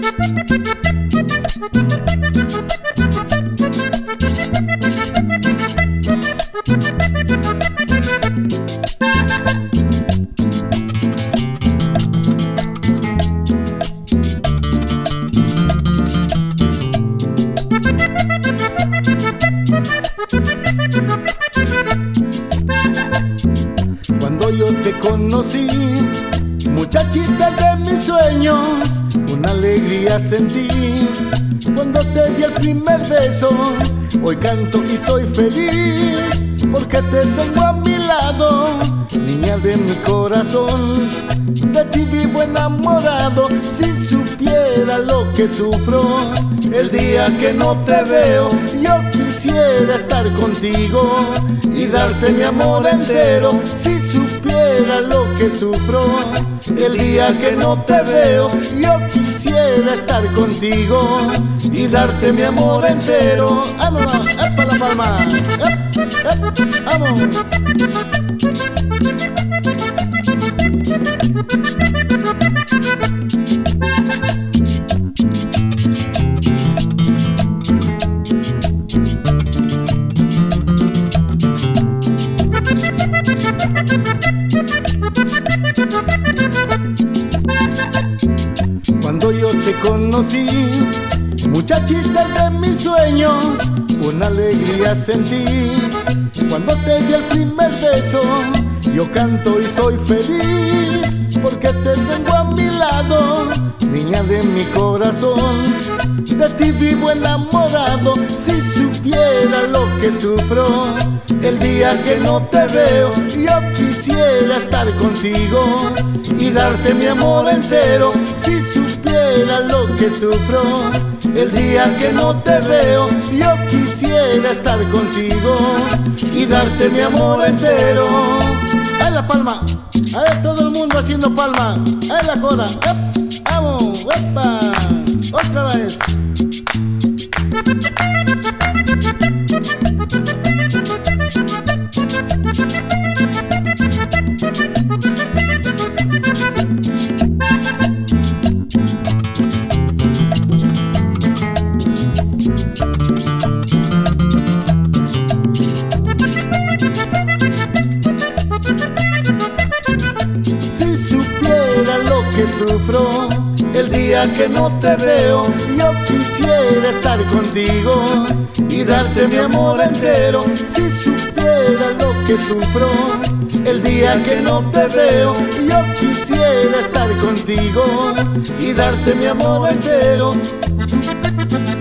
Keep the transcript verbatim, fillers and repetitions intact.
Cuando yo te conocí, muchachita de mis sueños, una alegría sentí. Cuando te di el primer beso, hoy canto y soy feliz, porque te tengo a mi lado, niña de mi corazón. De ti vivo enamorado, si supiera lo que sufro el día que no te veo. Yo quisiera estar contigo y darte mi amor entero, si supiera lo que sufro el día que no te veo. Yo quisiera estar contigo y darte mi amor entero. ¡Vámonos! ¡Epa la palma! ¡Ep, ep! ¡Vamos! Cuando yo te conocí, muchachita de mis sueños, una alegría sentí. Cuando te di el primer beso, yo canto y soy feliz, porque te tengo a mi lado, niña de mi corazón. De ti vivo enamorado, si supiera lo que sufro el día que no te veo. Yo quisiera estar contigo y darte mi amor entero, si supiera lo que sufro el día que no te veo. Yo quisiera estar contigo y darte mi amor entero. ¡Ahí la palma! ¡Ahí todo el mundo haciendo palma! ¡Ahí la joda! ¡Ep! ¡Vamos! ¡Epa! ¡Otra vez! Si supiera lo que sufro el día que no te veo, yo quisiera estar contigo y darte mi amor entero, si supiera lo que sufro el día que no te veo. Yo quisiera estar contigo y darte mi amor entero.